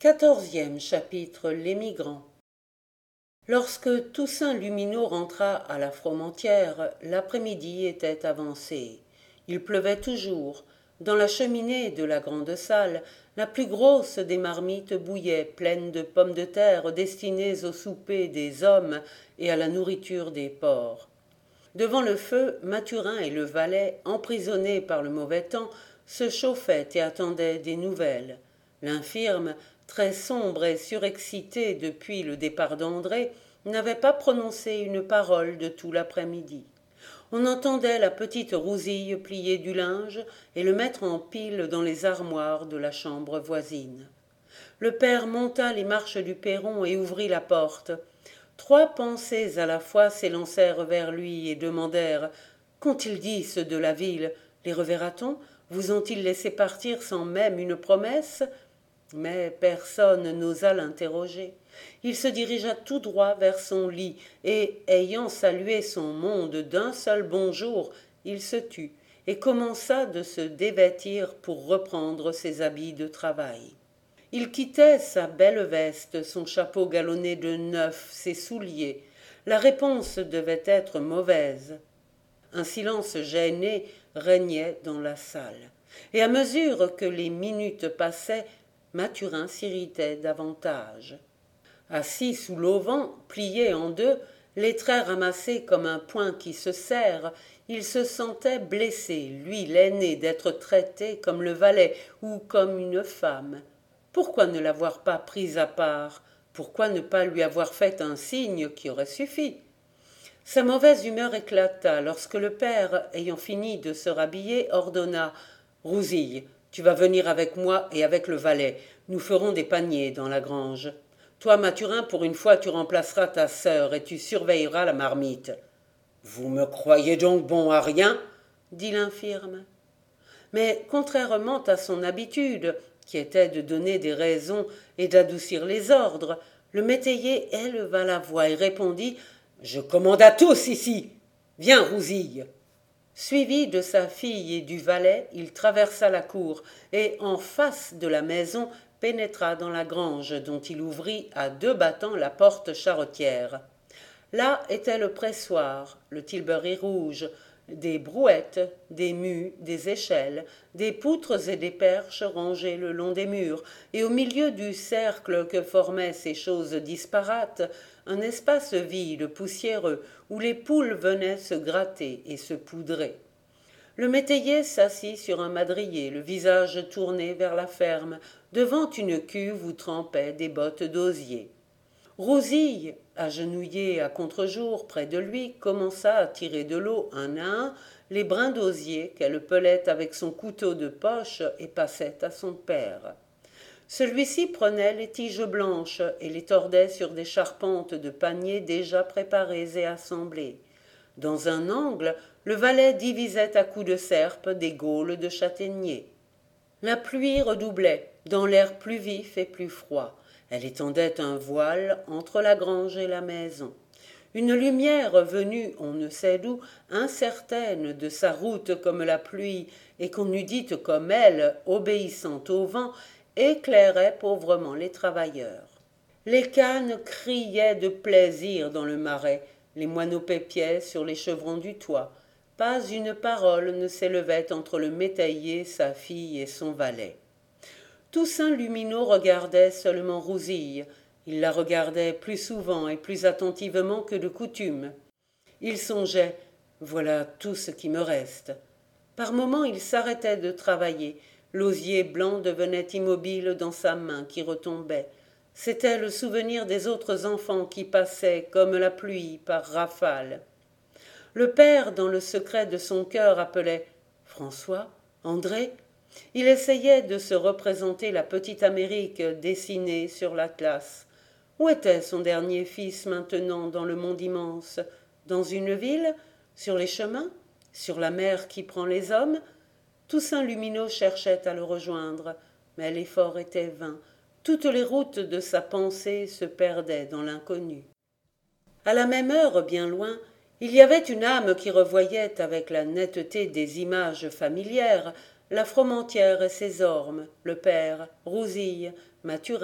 14e chapitre. L'émigrant. Lorsque Toussaint Lumineau rentra à la Fromentieère, l'après-midi était avancé. Il pleuvait toujours. Dans la cheminée de la grande salle, la plus grosse des marmites bouillait, pleine de pommes de terre destinées au souper des hommes et à la nourriture des porcs. Devant le feu, Mathurin et le valet, emprisonnés par le mauvais temps, se chauffaient et attendaient des nouvelles. L'infirme, très sombre et surexcité depuis le départ d'André, n'avait pas prononcé une parole de tout l'après-midi. On entendait la petite Rousille plier du linge et le mettre en pile dans les armoires de la chambre voisine. Le père monta les marches du perron et ouvrit la porte. 3 pensées à la fois s'élancèrent vers lui et demandèrent « Qu'ont-ils dit, ceux de la ville? Les reverra-t-on? Vous ont-ils laissé partir sans même une promesse ?» Mais personne n'osa l'interroger. Il se dirigea tout droit vers son lit, et, ayant salué son monde d'un seul bonjour, il se tut, et commença de se dévêtir pour reprendre ses habits de travail. Il quittait sa belle veste, son chapeau galonné de neuf, ses souliers. La réponse devait être mauvaise. Un silence gêné régnait dans la salle. Et à mesure que les minutes passaient, Mathurin s'irritait davantage. Assis sous l'auvent, plié en deux, les traits ramassés comme un poing qui se serre, il se sentait blessé, lui l'aîné, d'être traité comme le valet ou comme une femme. Pourquoi ne l'avoir pas pris à part? Pourquoi ne pas lui avoir fait un signe qui aurait suffi? Sa mauvaise humeur éclata lorsque le père, ayant fini de se rhabiller, ordonna « Rousille, tu vas venir avec moi et avec le valet. Nous ferons des paniers dans la grange. Toi, Mathurin, pour une fois, tu remplaceras ta sœur et tu surveilleras la marmite. »« Vous me croyez donc bon à rien ?» dit l'infirme. Mais, contrairement à son habitude, qui était de donner des raisons et d'adoucir les ordres, le métayer éleva la voix et répondit « Je commande à tous ici. Viens, Rousille !» Suivi de sa fille et du valet, il traversa la cour et, en face de la maison, pénétra dans la grange dont il ouvrit à 2 battants la porte charretière. Là était le pressoir, le tilbury rouge, des brouettes, des mues, des échelles, des poutres et des perches rangées le long des murs, et au milieu du cercle que formaient ces choses disparates, un espace vide, poussiéreux, où les poules venaient se gratter et se poudrer. Le métayer s'assit sur un madrier, le visage tourné vers la ferme, devant une cuve où trempaient des bottes d'osier. Rousille, agenouillée à contre-jour près de lui, commença à tirer de l'eau un à un les brins d'osier qu'elle pelait avec son couteau de poche et passait à son père. Celui-ci prenait les tiges blanches et les tordait sur des charpentes de paniers déjà préparées et assemblées. Dans un angle, le valet divisait à coups de serpe des gaules de châtaignier. La pluie redoublait, dans l'air plus vif et plus froid. Elle étendait un voile entre la grange et la maison. Une lumière venue on ne sait d'où, incertaine de sa route comme la pluie, et qu'on eût dite comme elle, obéissante au vent, éclairait pauvrement les travailleurs. Les canes criaient de plaisir dans le marais, les moineaux pépiaient sur les chevrons du toit. Pas une parole ne s'élevait entre le métayer, sa fille et son valet. Toussaint Lumineau regardait seulement Rousille. Il la regardait plus souvent et plus attentivement que de coutume. Il songeait « Voilà tout ce qui me reste ». Par moments il s'arrêtait de travailler. L'osier blanc devenait immobile dans sa main qui retombait. C'était le souvenir des autres enfants qui passaient comme la pluie par rafales. Le père, dans le secret de son cœur, appelait « François, André ?» Il essayait de se représenter la petite Amérique dessinée sur l'Atlas. Où était son dernier fils maintenant dans le monde immense? Dans une ville? Sur les chemins? Sur la mer qui prend les hommes? Toussaint Lumineau cherchait à le rejoindre, mais l'effort était vain. Toutes les routes de sa pensée se perdaient dans l'inconnu. À la même heure, bien loin, il y avait une âme qui revoyait avec la netteté des images familières la Fromentieère et ses ormes, le père, Rousille, Mathurin,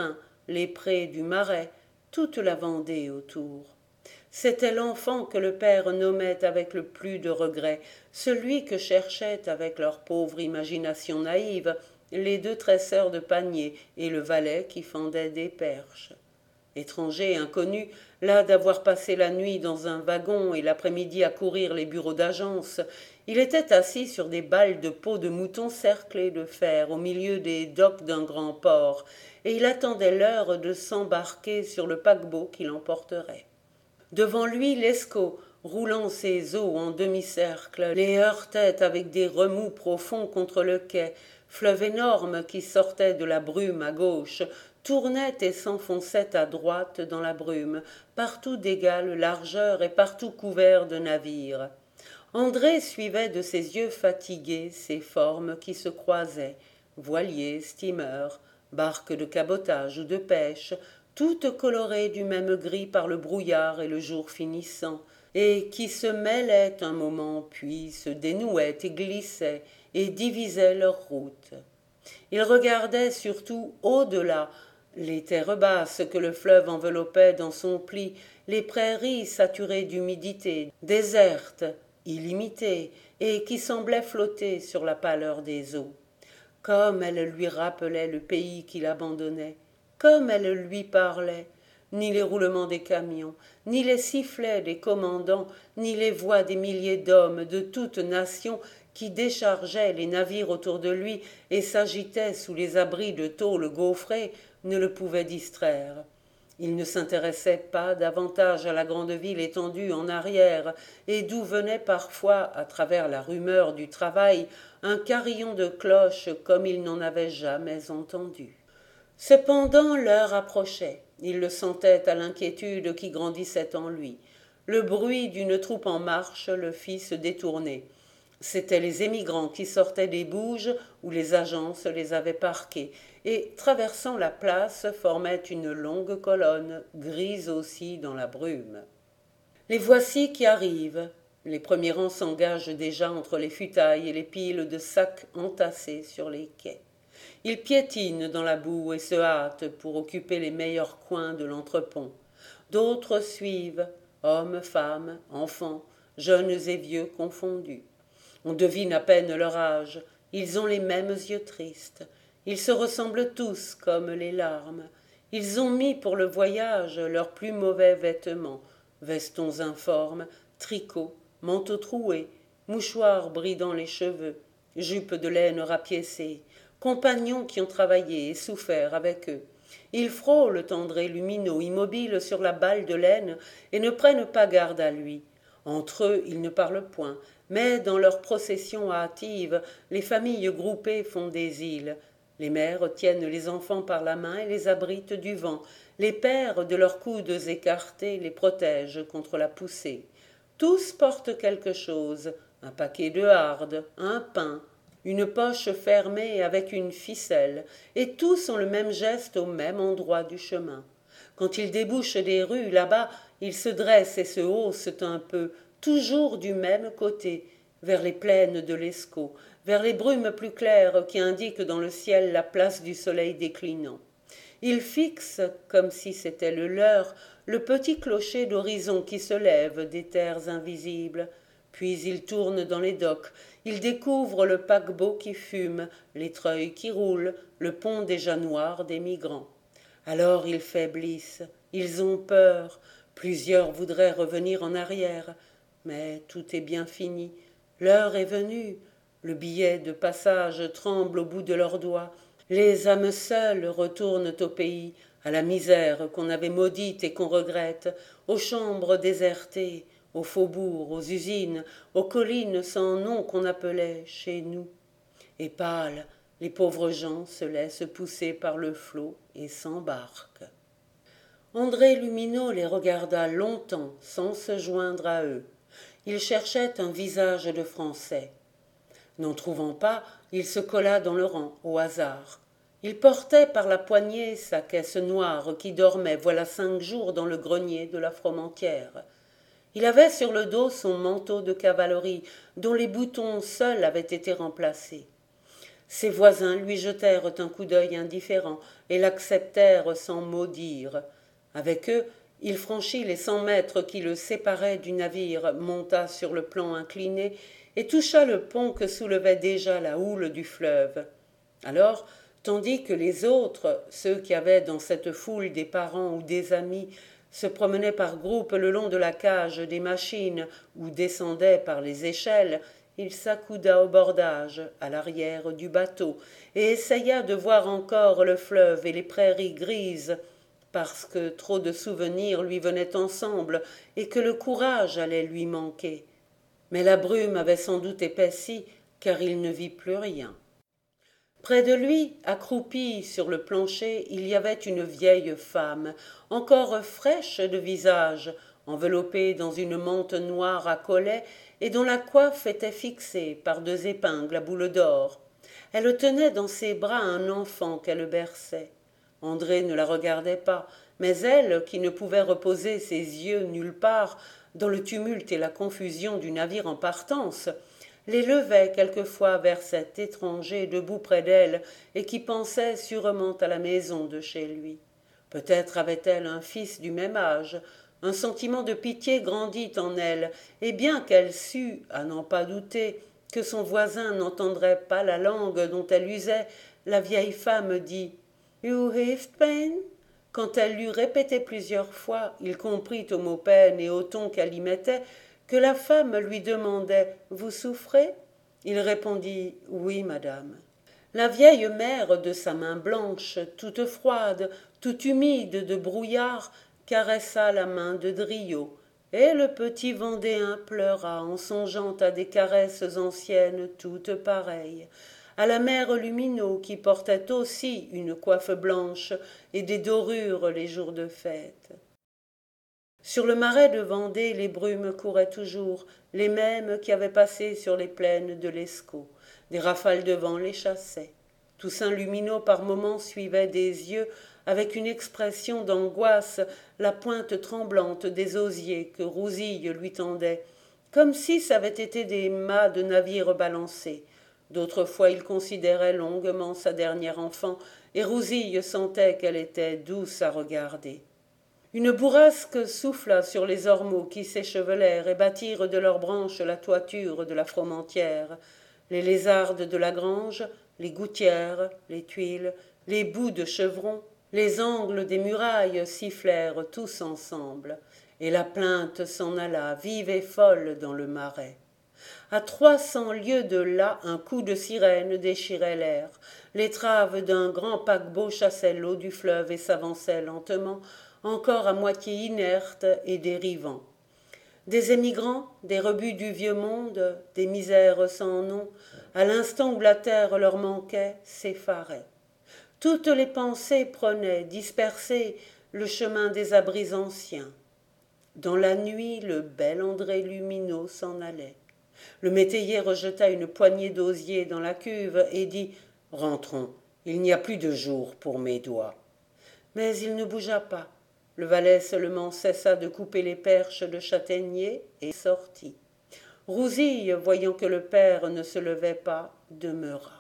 les prés du Marais, toute la Vendée autour. C'était l'enfant que le père nommait avec le plus de regret, celui que cherchaient avec leur pauvre imagination naïve les deux tresseurs de paniers et le valet qui fendait des perches. Étranger, inconnu, las d'avoir passé la nuit dans un wagon et l'après-midi à courir les bureaux d'agence, il était assis sur des balles de peau de mouton cerclées de fer au milieu des docks d'un grand port, et il attendait l'heure de s'embarquer sur le paquebot qui l'emporterait. Devant lui, l'Escaut, roulant ses eaux en demi-cercle, les heurtait avec des remous profonds contre le quai. Fleuve énorme qui sortait de la brume à gauche, tournait et s'enfonçait à droite dans la brume, partout d'égale largeur et partout couvert de navires. André suivait de ses yeux fatigués ces formes qui se croisaient, voiliers, steamers, barques de cabotage ou de pêche, toutes colorées du même gris par le brouillard et le jour finissant, et qui se mêlaient un moment, puis se dénouaient et glissaient, et divisaient leur route. Il regardait surtout au-delà les terres basses que le fleuve enveloppait dans son pli, les prairies saturées d'humidité, désertes, illimitées, et qui semblaient flotter sur la pâleur des eaux. Comme elles lui rappelaient le pays qu'il abandonnait, comme elles lui parlaient, ni les roulements des camions, ni les sifflets des commandants, ni les voix des milliers d'hommes de toutes nations qui déchargeaient les navires autour de lui et s'agitaient sous les abris de tôles gaufrées, ne le pouvaient distraire. Il ne s'intéressait pas davantage à la grande ville étendue en arrière, et d'où venait parfois, à travers la rumeur du travail, un carillon de cloches comme il n'en avait jamais entendu. Cependant l'heure approchait, il le sentait à l'inquiétude qui grandissait en lui. Le bruit d'une troupe en marche le fit se détourner. C'étaient les émigrants qui sortaient des bouges où les agences les avaient parqués, et, traversant la place, formaient une longue colonne, grise aussi dans la brume. Les voici qui arrivent. Les premiers rangs s'engagent déjà entre les futailles et les piles de sacs entassés sur les quais. Ils piétinent dans la boue et se hâtent pour occuper les meilleurs coins de l'entrepont. D'autres suivent, hommes, femmes, enfants, jeunes et vieux confondus. On devine à peine leur âge, ils ont les mêmes yeux tristes, ils se ressemblent tous comme les larmes. Ils ont mis pour le voyage leurs plus mauvais vêtements, vestons informes, tricots, manteaux troués, mouchoirs bridant les cheveux, jupes de laine rapiécées, compagnons qui ont travaillé et souffert avec eux. Ils frôlent André Lumineux, immobile sur la balle de laine, et ne prennent pas garde à lui. Entre eux, ils ne parlent point, mais dans leurs processions hâtives, les familles groupées font des îles. Les mères tiennent les enfants par la main et les abritent du vent. Les pères, de leurs coudes écartés, les protègent contre la poussée. Tous portent quelque chose, un paquet de hardes, un pain, une poche fermée avec une ficelle, et tous ont le même geste au même endroit du chemin. Quand ils débouchent des rues, là-bas, ils se dressent et se haussent un peu, toujours du même côté, vers les plaines de l'Escaut, vers les brumes plus claires qui indiquent dans le ciel la place du soleil déclinant. Ils fixent, comme si c'était le leur, le petit clocher d'horizon qui se lève des terres invisibles. Puis ils tournent dans les docks, ils découvrent le paquebot qui fume, les treuils qui roulent, le pont déjà noir des migrants. Alors ils faiblissent, ils ont peur, plusieurs voudraient revenir en arrière, mais tout est bien fini, l'heure est venue, le billet de passage tremble au bout de leurs doigts, les âmes seules retournent au pays, à la misère qu'on avait maudite et qu'on regrette, aux chambres désertées, aux faubourgs, aux usines, aux collines sans nom qu'on appelait chez nous. Et pâles, les pauvres gens se laissent pousser par le flot et s'embarquent. André Lumineux les regarda longtemps sans se joindre à eux. Il cherchait un visage de Français. N'en trouvant pas, il se colla dans le rang, au hasard. Il portait par la poignée sa caisse noire qui dormait voilà 5 jours dans le grenier de la Fromentieère. Il avait sur le dos son manteau de cavalerie, dont les boutons seuls avaient été remplacés. Ses voisins lui jetèrent un coup d'œil indifférent et l'acceptèrent sans mot dire. Avec eux, il franchit les 100 mètres qui le séparaient du navire, monta sur le plan incliné et toucha le pont que soulevait déjà la houle du fleuve. Alors, tandis que les autres, ceux qui avaient dans cette foule des parents ou des amis, se promenaient par groupes le long de la cage des machines ou descendaient par les échelles, il s'accouda au bordage, à l'arrière du bateau, et essaya de voir encore le fleuve et les prairies grises, parce que trop de souvenirs lui venaient ensemble et que le courage allait lui manquer. Mais la brume avait sans doute épaissi, car il ne vit plus rien. Près de lui, accroupie sur le plancher, il y avait une vieille femme, encore fraîche de visage, enveloppée dans une mante noire à collet et dont la coiffe était fixée par 2 épingles à boules d'or. Elle tenait dans ses bras un enfant qu'elle berçait. André ne la regardait pas, mais elle, qui ne pouvait reposer ses yeux nulle part, dans le tumulte et la confusion du navire en partance, les levait quelquefois vers cet étranger debout près d'elle et qui pensait sûrement à la maison de chez lui. Peut-être avait-elle un fils du même âge. Un sentiment de pitié grandit en elle, et bien qu'elle sût, à n'en pas douter, que son voisin n'entendrait pas la langue dont elle usait, la vieille femme dit « You have pain ?» Quand elle l'eut répété plusieurs fois, il comprit au mot peine et au ton qu'elle y mettait que la femme lui demandait « Vous souffrez ?» Il répondit « Oui, madame ». La vieille mère, de sa main blanche, toute froide, toute humide de brouillard, caressa la main de Driot, et le petit Vendéen pleura en songeant à des caresses anciennes toutes pareilles, à la mère Lumineau qui portait aussi une coiffe blanche et des dorures les jours de fête. Sur le marais de Vendée, les brumes couraient toujours, les mêmes qui avaient passé sur les plaines de l'Escaut. Des rafales de vent les chassaient. Toussaint Lumineau par moments suivait des yeux, avec une expression d'angoisse, la pointe tremblante des osiers que Rousille lui tendait, comme si ç'avaient été des mâts de navire balancés. D'autres fois il considérait longuement sa dernière enfant, et Rousille sentait qu'elle était douce à regarder. Une bourrasque souffla sur les ormeaux qui s'échevelèrent et bâtirent de leurs branches la toiture de la Fromentieère. Les lézardes de la grange, les gouttières, les tuiles, les bouts de chevrons, les angles des murailles sifflèrent tous ensemble, et la plainte s'en alla vive et folle dans le marais. À 300 lieues de là, un coup de sirène déchirait l'air. L'étrave d'un grand paquebot chassait l'eau du fleuve et s'avançait lentement, encore à moitié inerte et dérivant. Des émigrants, des rebuts du vieux monde, des misères sans nom, à l'instant où la terre leur manquait, s'effaraient. Toutes les pensées prenaient, dispersées, le chemin des abris anciens. Dans la nuit, le bel André Lumineau s'en allait. Le métayer rejeta une poignée d'osier dans la cuve et dit « Rentrons, il n'y a plus de jour pour mes doigts. » Mais il ne bougea pas. Le valet seulement cessa de couper les perches de châtaignier et sortit. Rousille, voyant que le père ne se levait pas, demeura.